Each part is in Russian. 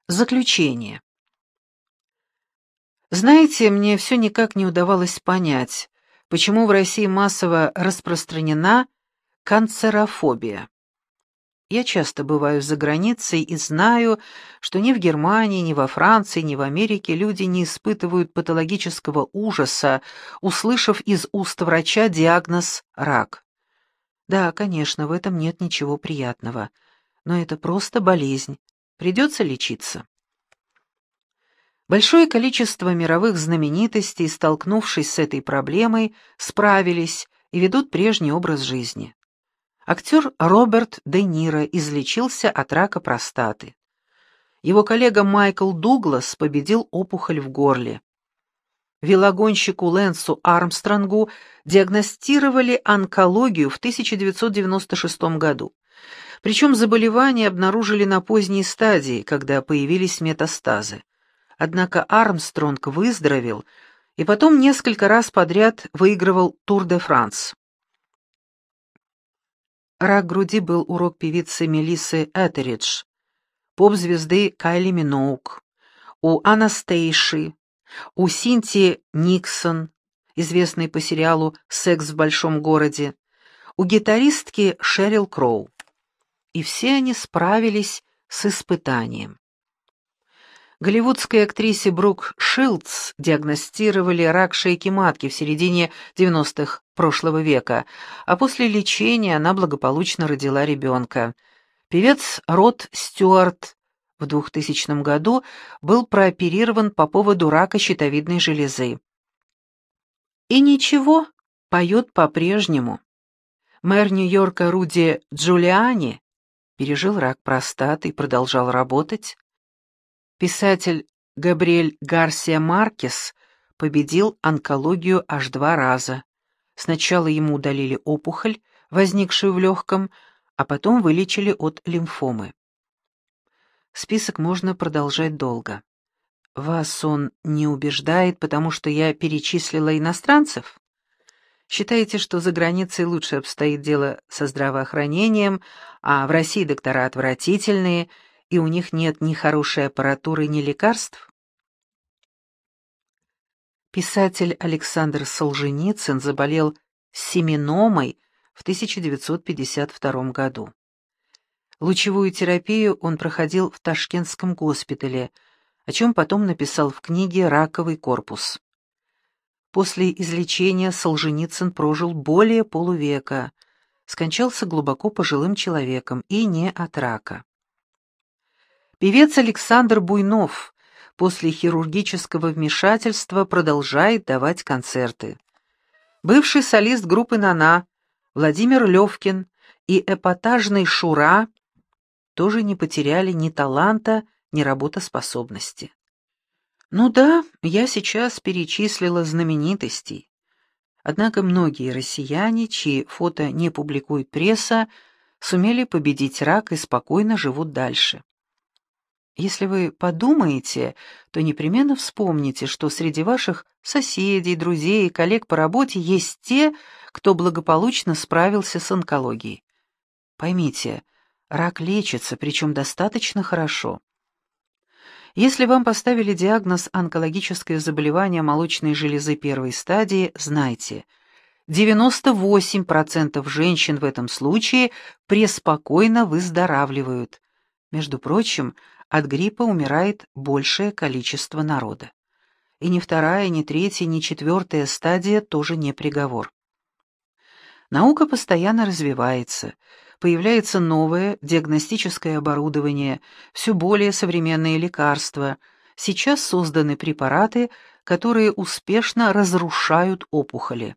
Заключение. Знаете, мне все никак не удавалось понять, почему в России массово распространена канцерофобия. Я часто бываю за границей и знаю, что ни в Германии, ни во Франции, ни в Америке люди не испытывают патологического ужаса, услышав из уст врача диагноз «рак». Да, конечно, в этом нет ничего приятного, но это просто болезнь, придется лечиться. Большое количество мировых знаменитостей, столкнувшись с этой проблемой, справились и ведут прежний образ жизни. Актер Роберт Де Ниро излечился от рака простаты. Его коллега Майкл Дуглас победил опухоль в горле. Велогонщику Лэнсу Армстронгу диагностировали онкологию в 1996 году. Причем заболевание обнаружили на поздней стадии, когда появились метастазы. Однако Армстронг выздоровел и потом несколько раз подряд выигрывал Тур-де-Франс. Рак груди был у рок-певицы Мелиссы Этеридж, поп-звезды Кайли Миноуг, у Анастейши, у Синтии Никсон, известной по сериалу «Секс в большом городе», у гитаристки Шерил Кроу. И все они справились с испытанием. Голливудской актрисе Брук Шилдс диагностировали рак шейки матки в середине 90-х прошлого века, а после лечения она благополучно родила ребенка. Певец Род Стюарт в 2000 году был прооперирован по поводу рака щитовидной железы. И ничего, поет по-прежнему. Мэр Нью-Йорка Руди Джулиани пережил рак простаты и продолжал работать. Писатель Габриэль Гарсия Маркес победил онкологию аж 2 раза. Сначала ему удалили опухоль, возникшую в легком, а потом вылечили от лимфомы. Список можно продолжать долго. Вас он не убеждает, потому что я перечислила иностранцев? Считаете, что за границей лучше обстоит дело со здравоохранением, а в России доктора отвратительные, и у них нет ни хорошей аппаратуры, ни лекарств? Писатель Александр Солженицын заболел семеномой в 1952 году. Лучевую терапию он проходил в Ташкентском госпитале, о чем потом написал в книге «Раковый корпус». После излечения Солженицын прожил более полувека, скончался глубоко пожилым человеком и не от рака. Певец Александр Буйнов после хирургического вмешательства продолжает давать концерты. Бывший солист группы «Нана» Владимир Левкин и эпатажный Шура тоже не потеряли ни таланта, ни работоспособности. Ну да, я сейчас перечислила знаменитостей. Однако многие россияне, чьи фото не публикует пресса, сумели победить рак и спокойно живут дальше. Если вы подумаете, то непременно вспомните, что среди ваших соседей, друзей и коллег по работе есть те, кто благополучно справился с онкологией. Поймите, рак лечится, причем достаточно хорошо. Если вам поставили диагноз онкологическое заболевание молочной железы первой стадии, знайте, 98% женщин в этом случае преспокойно выздоравливают. Между прочим, от гриппа умирает большее количество народа. И ни вторая, ни третья, ни четвертая стадия тоже не приговор. Наука постоянно развивается, появляется новое диагностическое оборудование, все более современные лекарства. Сейчас созданы препараты, которые успешно разрушают опухоли.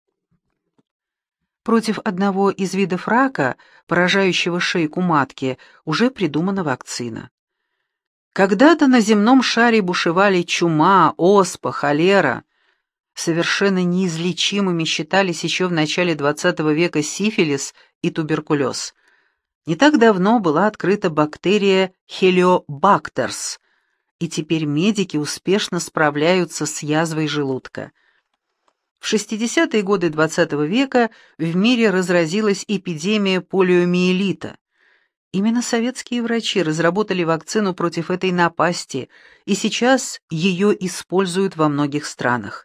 Против одного из видов рака, поражающего шейку матки, уже придумана вакцина. Когда-то на земном шаре бушевали чума, оспа, холера. Совершенно неизлечимыми считались еще в начале XX века сифилис и туберкулез. Не так давно была открыта бактерия Хелиобактерс, и теперь медики успешно справляются с язвой желудка. В 60-е годы XX века в мире разразилась эпидемия полиомиелита. Именно советские врачи разработали вакцину против этой напасти, и сейчас ее используют во многих странах.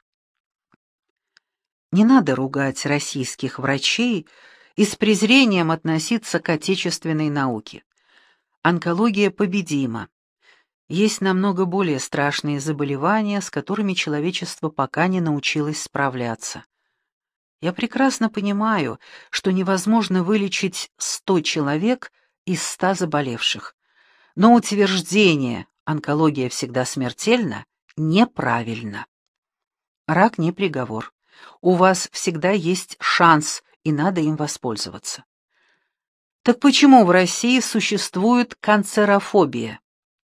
Не надо ругать российских врачей и с презрением относиться к отечественной науке. Онкология победима. Есть намного более страшные заболевания, с которыми человечество пока не научилось справляться. Я прекрасно понимаю, что невозможно вылечить 100 человек из 100 заболевших. Но утверждение «онкология всегда смертельна» неправильно. Рак не приговор. У вас всегда есть шанс, и надо им воспользоваться. Так почему в России существует канцерофобия?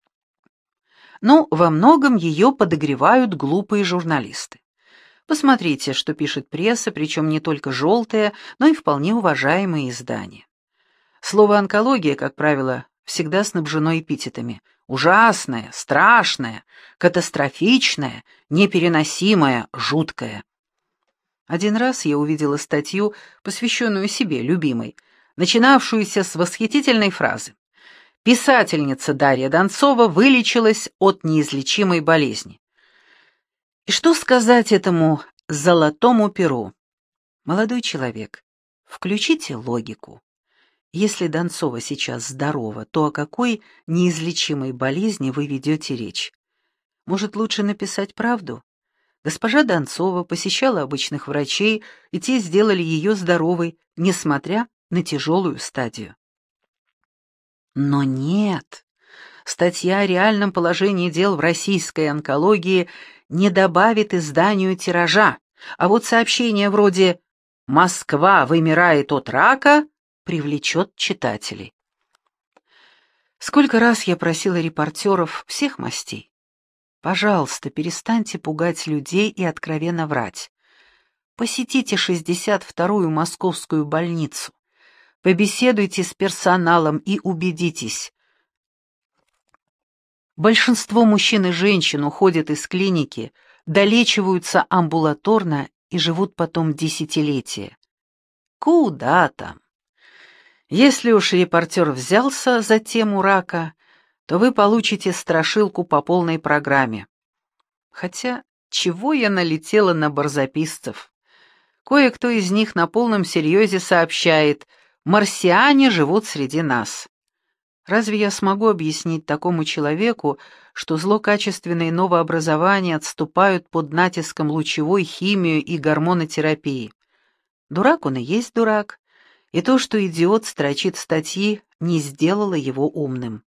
Ну, во многом ее подогревают глупые журналисты. Посмотрите, что пишет пресса, причем не только желтая, но и вполне уважаемые издания. Слово «онкология», как правило, всегда снабжено эпитетами: ужасное, страшное, катастрофичное, непереносимое, жуткое. Один раз я увидела статью, посвященную себе, любимой, начинавшуюся с восхитительной фразы: «Писательница Дарья Донцова вылечилась от неизлечимой болезни». И что сказать этому золотому перу? Молодой человек, включите логику. Если Донцова сейчас здорова, то о какой неизлечимой болезни вы ведете речь? Может, лучше написать правду? Госпожа Донцова посещала обычных врачей, и те сделали ее здоровой, несмотря на тяжелую стадию. Но нет. Статья о реальном положении дел в российской онкологии не добавит изданию тиража, а вот сообщение вроде «Москва вымирает от рака» привлечет читателей. Сколько раз я просила репортеров всех мастей: пожалуйста, перестаньте пугать людей и откровенно врать. Посетите 62-ю московскую больницу, побеседуйте с персоналом и убедитесь. Большинство мужчин и женщин уходят из клиники, долечиваются амбулаторно и живут потом десятилетия. Куда там? Если уж репортер взялся за тему рака, то вы получите страшилку по полной программе. Хотя, чего я налетела на барзаписцев? Кое-кто из них на полном серьезе сообщает: марсиане живут среди нас. Разве я смогу объяснить такому человеку, что злокачественные новообразования отступают под натиском лучевой химии и гормонотерапии? Дурак он и есть дурак, и то, что идиот строчит статьи, не сделало его умным.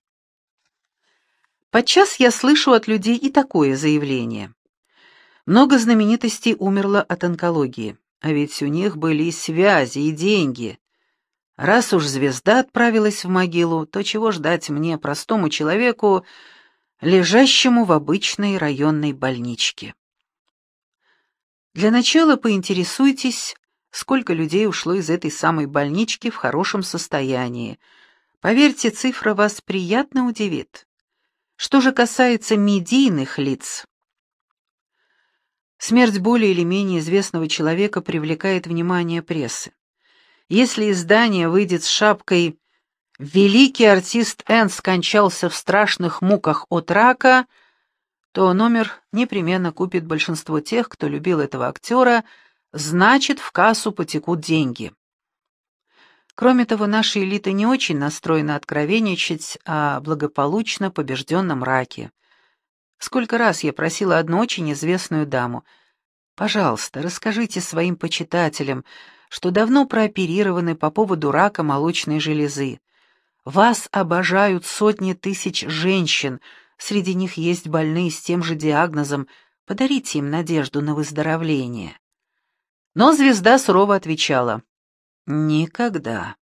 Подчас я слышу от людей и такое заявление: много знаменитостей умерло от онкологии, а ведь у них были и связи, и деньги. Раз уж звезда отправилась в могилу, то чего ждать мне, простому человеку, лежащему в обычной районной больничке? Для начала поинтересуйтесь, сколько людей ушло из этой самой больнички в хорошем состоянии. Поверьте, цифра вас приятно удивит. Что же касается медийных лиц, смерть более или менее известного человека привлекает внимание прессы. Если издание выйдет с шапкой «Великий артист Н скончался в страшных муках от рака», то номер непременно купит большинство тех, кто любил этого актера, значит, в кассу потекут деньги. Кроме того, наша элита не очень настроена откровенничать о благополучно побежденном раке. Сколько раз я просила одну очень известную даму: пожалуйста, расскажите своим почитателям, что давно прооперированы по поводу рака молочной железы. Вас обожают сотни тысяч женщин, среди них есть больные с тем же диагнозом, подарите им надежду на выздоровление. Но звезда сурово отвечала: никогда.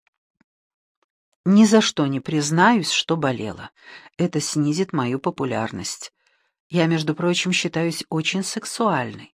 Ни за что не признаюсь, что болела. Это снизит мою популярность. Я, между прочим, считаюсь очень сексуальной.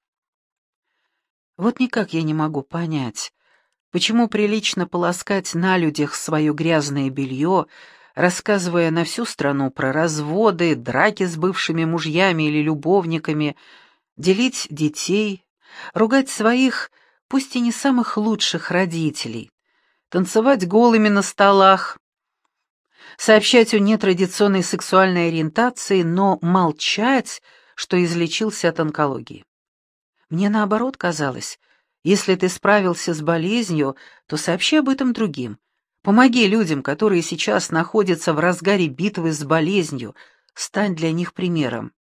Вот никак я не могу понять, почему прилично полоскать на людях свое грязное белье, рассказывая на всю страну про разводы, драки с бывшими мужьями или любовниками, делить детей, ругать своих, пусть и не самых лучших родителей, танцевать голыми на столах, сообщать о нетрадиционной сексуальной ориентации, но молчать, что излечился от онкологии. Мне наоборот казалось, если ты справился с болезнью, то сообщи об этом другим. Помоги людям, которые сейчас находятся в разгаре битвы с болезнью, стань для них примером.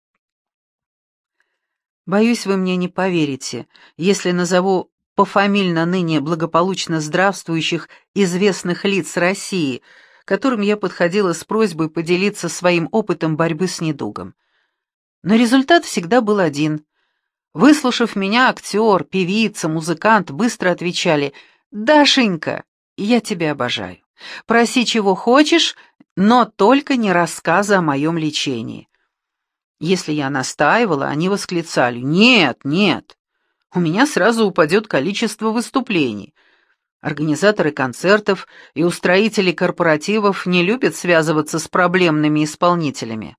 Боюсь, вы мне не поверите, если назову пофамильно ныне благополучно здравствующих известных лиц России, к которым я подходила с просьбой поделиться своим опытом борьбы с недугом. Но результат всегда был один. Выслушав меня, актер, певица, музыкант быстро отвечали: «Дашенька, я тебя обожаю. Проси, чего хочешь, но только не рассказа о моем лечении». Если я настаивала, они восклицали: «Нет, нет, у меня сразу упадет количество выступлений». Организаторы концертов и устроители корпоративов не любят связываться с проблемными исполнителями.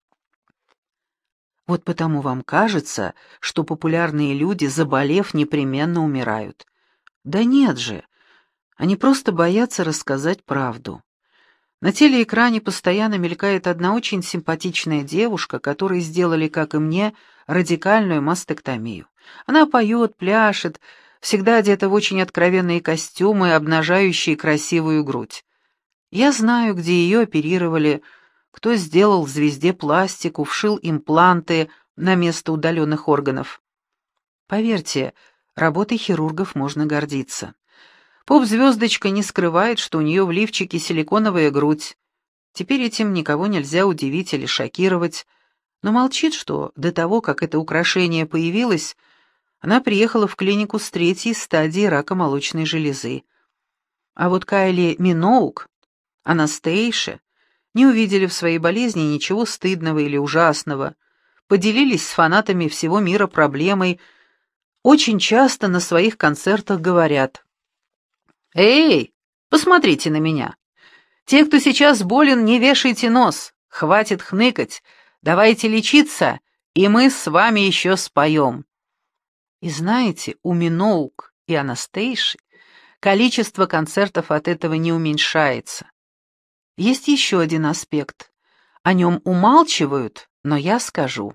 Вот потому вам кажется, что популярные люди, заболев, непременно умирают. Да нет же, они просто боятся рассказать правду. На телеэкране постоянно мелькает одна очень симпатичная девушка, которой сделали, как и мне, радикальную мастектомию. Она поет, пляшет, всегда одета в очень откровенные костюмы, обнажающие красивую грудь. Я знаю, где ее оперировали, кто сделал звезде пластику, вшил импланты на место удаленных органов. Поверьте, работой хирургов можно гордиться. Поп-звездочка не скрывает, что у нее в лифчике силиконовая грудь. Теперь этим никого нельзя удивить или шокировать, но молчит, что до того, как это украшение появилось, она приехала в клинику с 3-й стадией рака молочной железы. А вот Кайли Миноуг, Анастейша, не увидели в своей болезни ничего стыдного или ужасного, поделились с фанатами всего мира проблемой, очень часто на своих концертах говорят: «Эй, посмотрите на меня! Те, кто сейчас болен, не вешайте нос, хватит хныкать, давайте лечиться, и мы с вами еще споем». И знаете, у Миноуг и Анастейши количество концертов от этого не уменьшается. Есть еще один аспект. О нем умалчивают, но я скажу.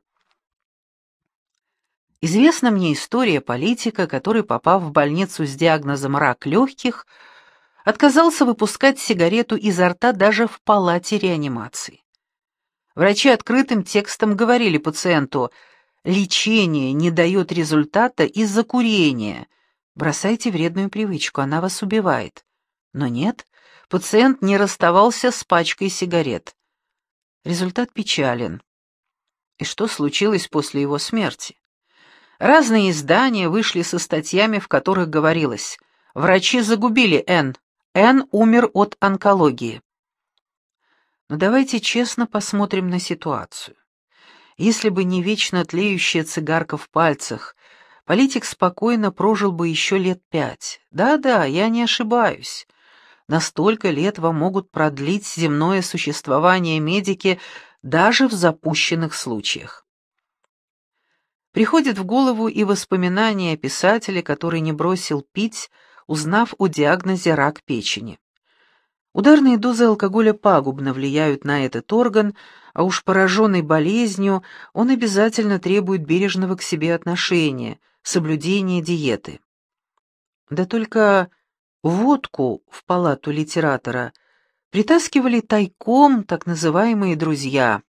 Известна мне история политика, который, попав в больницу с диагнозом рак легких, отказался выпускать сигарету изо рта даже в палате реанимации. Врачи открытым текстом говорили пациенту: «Лечение не дает результата из-за курения. Бросайте вредную привычку, она вас убивает». Но нет, пациент не расставался с пачкой сигарет. Результат печален. И что случилось после его смерти? Разные издания вышли со статьями, в которых говорилось: «Врачи загубили Н. Н умер от онкологии». Но давайте честно посмотрим на ситуацию. Если бы не вечно тлеющая цигарка в пальцах, политик спокойно прожил бы еще лет 5. Да-да, я не ошибаюсь. На столько лет вам могут продлить земное существование медики даже в запущенных случаях. Приходит в голову и воспоминание о писателе, который не бросил пить, узнав о диагнозе рак печени. Ударные дозы алкоголя пагубно влияют на этот орган, а уж пораженный болезнью он обязательно требует бережного к себе отношения, соблюдения диеты. Да только водку в палату литератора притаскивали тайком так называемые друзья.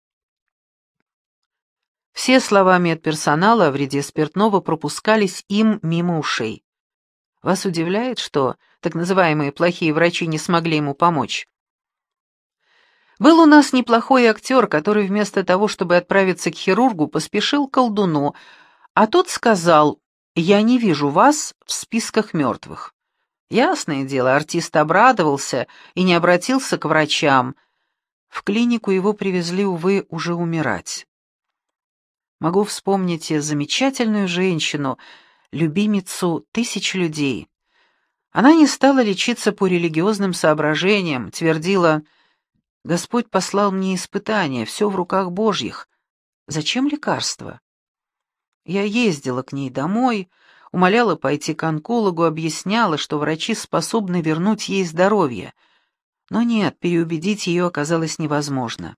Все слова медперсонала о вреде спиртного пропускались им мимо ушей. Вас удивляет, что так называемые плохие врачи не смогли ему помочь? Был у нас неплохой актер, который вместо того, чтобы отправиться к хирургу, поспешил к колдуну, а тот сказал: «Я не вижу вас в списках мертвых». Ясное дело, артист обрадовался и не обратился к врачам. В клинику его привезли, увы, уже умирать. Могу вспомнить замечательную женщину, любимицу тысяч людей. Она не стала лечиться по религиозным соображениям, твердила: «Господь послал мне испытания, все в руках Божьих. Зачем лекарства?» Я ездила к ней домой, умоляла пойти к онкологу, объясняла, что врачи способны вернуть ей здоровье. Но нет, переубедить ее оказалось невозможно.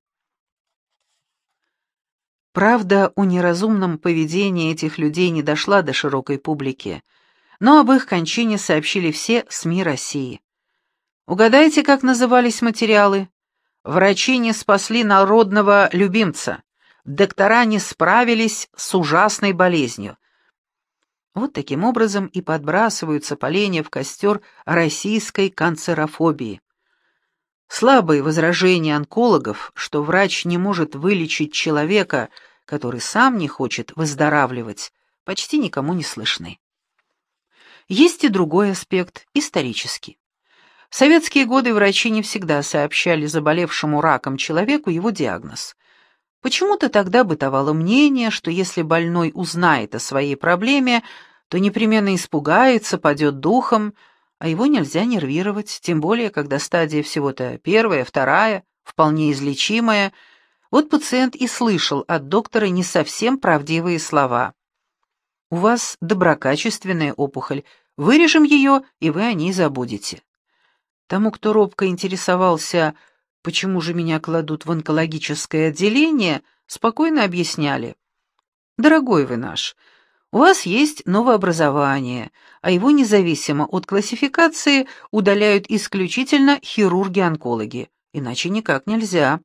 Правда о неразумном поведении этих людей не дошла до широкой публики, но об их кончине сообщили все СМИ России. Угадайте, как назывались материалы? «Врачи не спасли народного любимца. Доктора не справились с ужасной болезнью». Вот таким образом и подбрасываются поленья в костер российской канцерофобии. Слабые возражения онкологов, что врач не может вылечить человека, который сам не хочет выздоравливать, почти никому не слышны. Есть и другой аспект, исторический. В советские годы врачи не всегда сообщали заболевшему раком человеку его диагноз. Почему-то тогда бытовало мнение, что если больной узнает о своей проблеме, то непременно испугается, падет духом, а его нельзя нервировать, тем более, когда стадия всего-то первая, вторая, вполне излечимая. Вот пациент и слышал от доктора не совсем правдивые слова. «У вас доброкачественная опухоль, вырежем ее, и вы о ней забудете». Тому, кто робко интересовался, почему же меня кладут в онкологическое отделение, спокойно объясняли. «Дорогой вы наш, у вас есть новообразование, а его независимо от классификации удаляют исключительно хирурги-онкологи, иначе никак нельзя.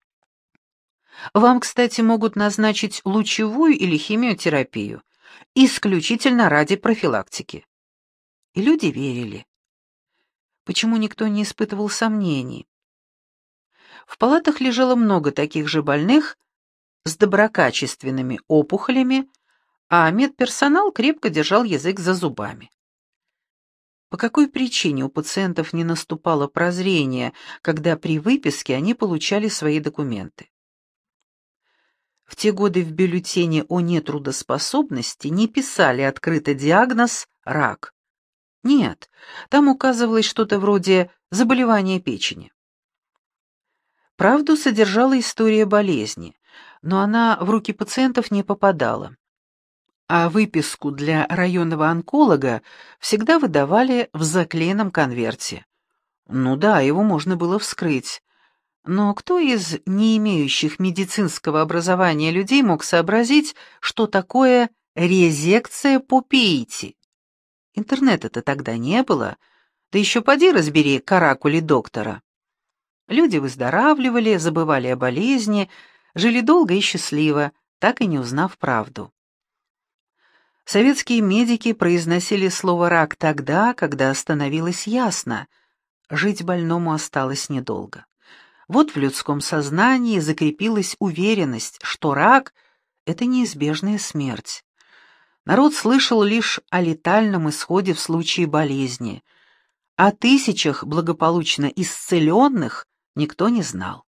Вам, кстати, могут назначить лучевую или химиотерапию, исключительно ради профилактики». И люди верили. Почему никто не испытывал сомнений? В палатах лежало много таких же больных с доброкачественными опухолями, а медперсонал крепко держал язык за зубами. По какой причине у пациентов не наступало прозрение, когда при выписке они получали свои документы? В те годы в бюллетене о нетрудоспособности не писали открыто диагноз «рак». Нет, там указывалось что-то вроде заболевания печени. Правду содержала история болезни, но она в руки пациентов не попадала. А выписку для районного онколога всегда выдавали в заклеенном конверте. Ну да, его можно было вскрыть. Но кто из не имеющих медицинского образования людей мог сообразить, что такое резекция по Пиити? Интернета-то тогда не было, да еще поди разбери каракули доктора. Люди выздоравливали, забывали о болезни, жили долго и счастливо, так и не узнав правду. Советские медики произносили слово «рак» тогда, когда становилось ясно, жить больному осталось недолго. Вот в людском сознании закрепилась уверенность, что рак — это неизбежная смерть. Народ слышал лишь о летальном исходе в случае болезни. О тысячах благополучно исцеленных никто не знал.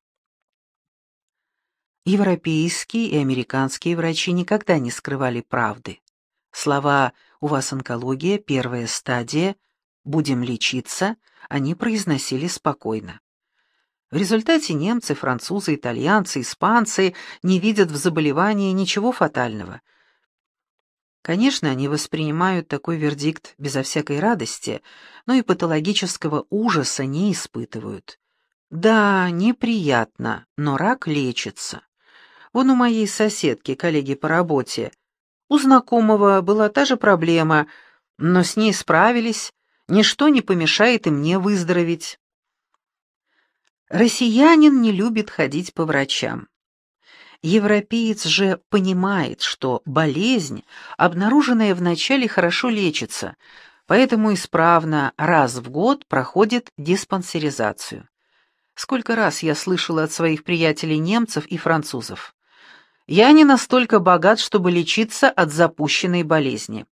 Европейские и американские врачи никогда не скрывали правды. Слова «у вас онкология, первая стадия», «будем лечиться» они произносили спокойно. В результате немцы, французы, итальянцы, испанцы не видят в заболевании ничего фатального. Конечно, они воспринимают такой вердикт безо всякой радости, но и патологического ужаса не испытывают. Да, неприятно, но рак лечится. Вон у моей соседки, коллеги по работе, у знакомого была та же проблема, но с ней справились, ничто не помешает и мне выздороветь. Россиянин не любит ходить по врачам. Европеец же понимает, что болезнь, обнаруженная вначале, хорошо лечится, поэтому исправно раз в год проходит диспансеризацию. Сколько раз я слышала от своих приятелей немцев и французов: «Я не настолько богат, чтобы лечиться от запущенной болезни».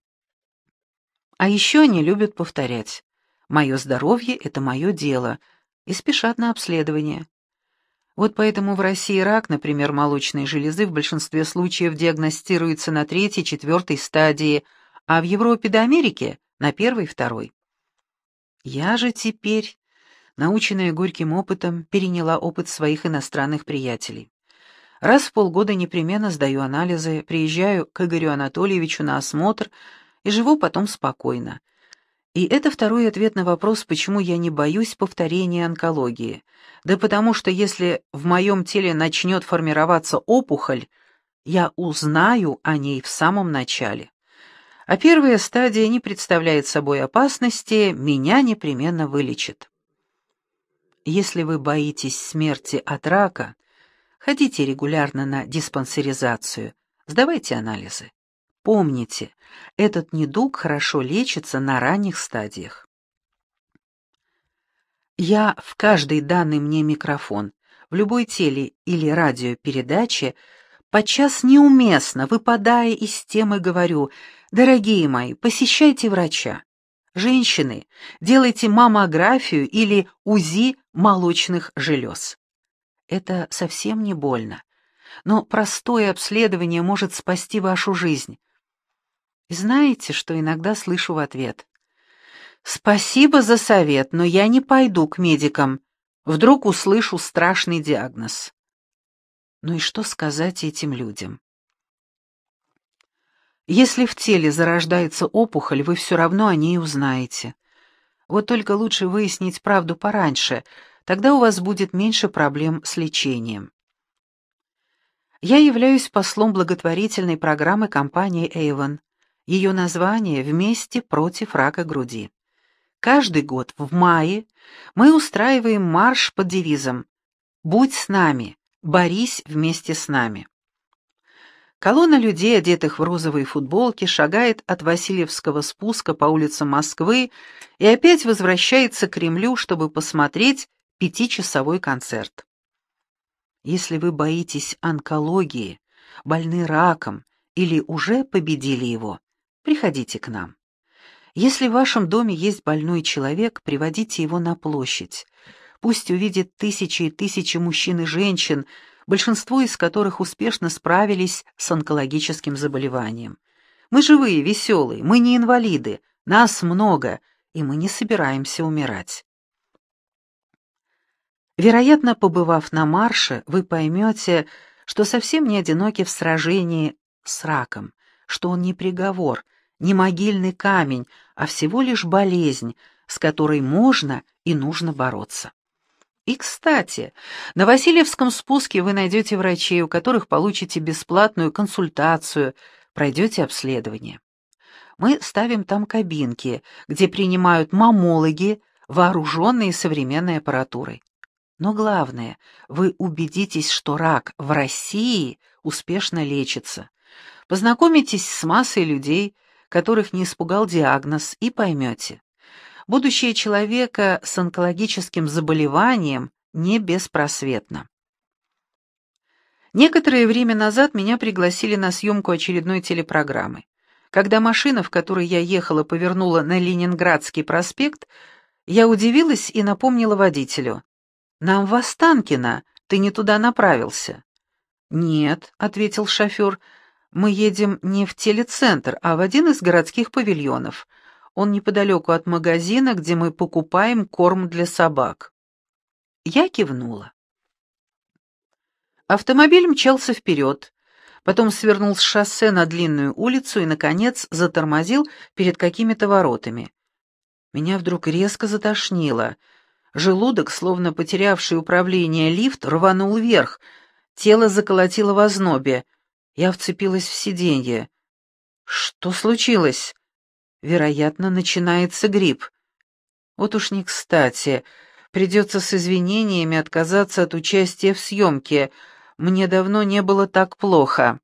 А еще они любят повторять: «Мое здоровье — это мое дело», и спешат на обследование. Вот поэтому в России рак, например, молочной железы, в большинстве случаев диагностируется на 3-й, 4-й стадии, а в Европе да Америке — на 1-й, 2-й. Я же теперь, наученная горьким опытом, переняла опыт своих иностранных приятелей. Раз в полгода непременно сдаю анализы, приезжаю к Игорю Анатольевичу на осмотр и живу потом спокойно. И это второй ответ на вопрос, почему я не боюсь повторения онкологии. Да потому что если в моем теле начнет формироваться опухоль, я узнаю о ней в самом начале. А первая стадия не представляет собой опасности, меня непременно вылечит. Если вы боитесь смерти от рака, ходите регулярно на диспансеризацию, сдавайте анализы. Помните, этот недуг хорошо лечится на ранних стадиях. Я в каждый данный мне микрофон, в любой теле- или радиопередаче подчас неуместно, выпадая из темы, говорю: «Дорогие мои, посещайте врача. Женщины, делайте маммографию или УЗИ молочных желез». Это совсем не больно, но простое обследование может спасти вашу жизнь. И знаете, что иногда слышу в ответ? «Спасибо за совет, но я не пойду к медикам. Вдруг услышу страшный диагноз». Ну и что сказать этим людям? Если в теле зарождается опухоль, вы все равно о ней узнаете. Вот только лучше выяснить правду пораньше, тогда у вас будет меньше проблем с лечением. Я являюсь послом благотворительной программы компании Avon. Ее название «Вместе против рака груди». Каждый год в мае мы устраиваем марш под девизом «Будь с нами, борись вместе с нами». Колонна людей, одетых в розовые футболки, шагает от Васильевского спуска по улицам Москвы и опять возвращается к Кремлю, чтобы посмотреть 5-часовой концерт. Если вы боитесь онкологии, больны раком или уже победили его, приходите к нам. Если в вашем доме есть больной человек, приводите его на площадь. Пусть увидит тысячи и тысячи мужчин и женщин, большинство из которых успешно справились с онкологическим заболеванием. Мы живые, веселые, мы не инвалиды, нас много, и мы не собираемся умирать. Вероятно, побывав на марше, вы поймете, что совсем не одиноки в сражении с раком, что он не приговор, не могильный камень, а всего лишь болезнь, с которой можно и нужно бороться. И, кстати, на Васильевском спуске вы найдете врачей, у которых получите бесплатную консультацию, пройдете обследование. Мы ставим там кабинки, где принимают маммологи, вооруженные современной аппаратурой. Но главное, вы убедитесь, что рак в России успешно лечится. Познакомитесь с массой людей, которых не испугал диагноз, и поймете. Будущее человека с онкологическим заболеванием не беспросветно. Некоторое время назад меня пригласили на съемку очередной телепрограммы. Когда машина, в которой я ехала, повернула на Ленинградский проспект, я удивилась и напомнила водителю: «Нам в Останкино, ты не туда направился». «Нет», — ответил шофер, — «мы едем не в телецентр, а в один из городских павильонов. Он неподалеку от магазина, где мы покупаем корм для собак». Я кивнула. Автомобиль мчался вперед, потом свернул с шоссе на длинную улицу и, наконец, затормозил перед какими-то воротами. Меня вдруг резко затошнило. Желудок, словно потерявший управление лифт, рванул вверх, тело заколотило в ознобе. Я вцепилась в сиденье. Что случилось? Вероятно, начинается грипп. Вот уж не кстати. Придется с извинениями отказаться от участия в съемке. Мне давно не было так плохо.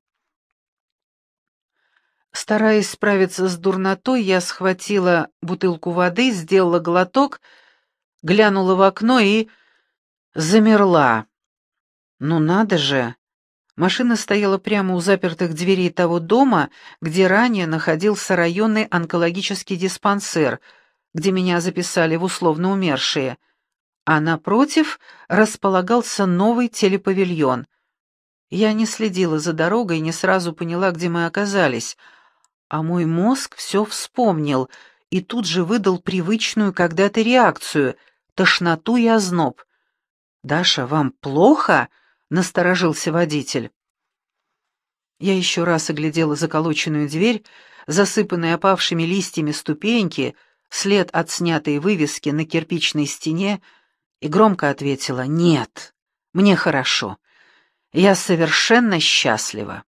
Стараясь справиться с дурнотой, я схватила бутылку воды, сделала глоток, глянула в окно и замерла. Ну надо же! Машина стояла прямо у запертых дверей того дома, где ранее находился районный онкологический диспансер, где меня записали в условно умершие, а напротив располагался новый телепавильон. Я не следила за дорогой и не сразу поняла, где мы оказались, а мой мозг все вспомнил и тут же выдал привычную когда-то реакцию — тошноту и озноб. «Даша, вам плохо?» — насторожился водитель. Я еще раз оглядела заколоченную дверь, засыпанные опавшими листьями ступеньки, след от снятой вывески на кирпичной стене, и громко ответила: «Нет, мне хорошо. Я совершенно счастлива».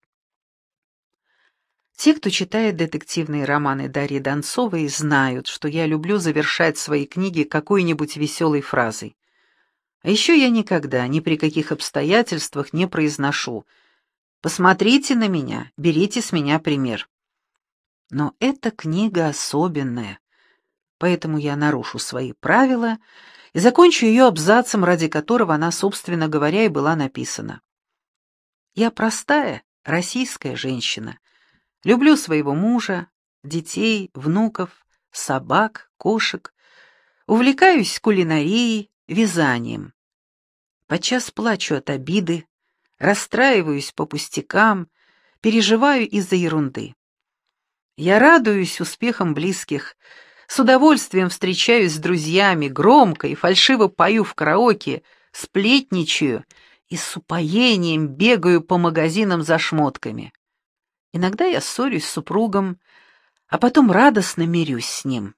Те, кто читает детективные романы Дарьи Донцовой, знают, что я люблю завершать свои книги какой-нибудь веселой фразой. А еще я никогда, ни при каких обстоятельствах не произношу: «Посмотрите на меня, берите с меня пример». Но эта книга особенная, поэтому я нарушу свои правила и закончу ее абзацем, ради которого она, собственно говоря, и была написана. Я простая, российская женщина. Люблю своего мужа, детей, внуков, собак, кошек. Увлекаюсь кулинарией, вязанием. Подчас плачу от обиды, расстраиваюсь по пустякам, переживаю из-за ерунды. Я радуюсь успехам близких, с удовольствием встречаюсь с друзьями, громко и фальшиво пою в караоке, сплетничаю и с упоением бегаю по магазинам за шмотками. Иногда я ссорюсь с супругом, а потом радостно мирюсь с ним.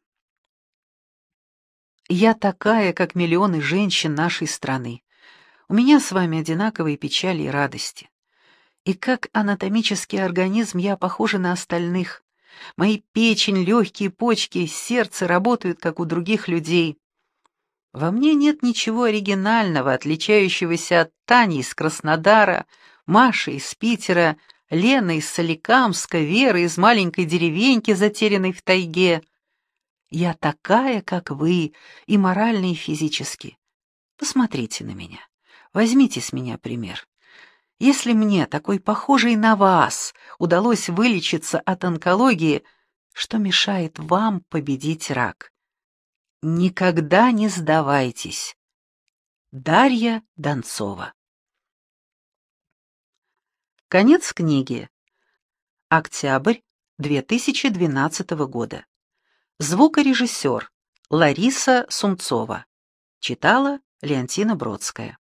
Я такая, как миллионы женщин нашей страны. У меня с вами одинаковые печали и радости. И как анатомический организм я похожа на остальных. Мои печень, легкие, почки, сердце работают, как у других людей. Во мне нет ничего оригинального, отличающегося от Тани из Краснодара, Маши из Питера, Лены из Соликамска, Веры из маленькой деревеньки, затерянной в тайге. Я такая, как вы, и морально, и физически. Посмотрите на меня, возьмите с меня пример. Если мне, такой похожей на вас, удалось вылечиться от онкологии, что мешает вам победить рак? Никогда не сдавайтесь. Дарья Донцова. Конец книги. Октябрь 2012 года. Звукорежиссер Лариса Сумцова. Читала Леонтина Бродская.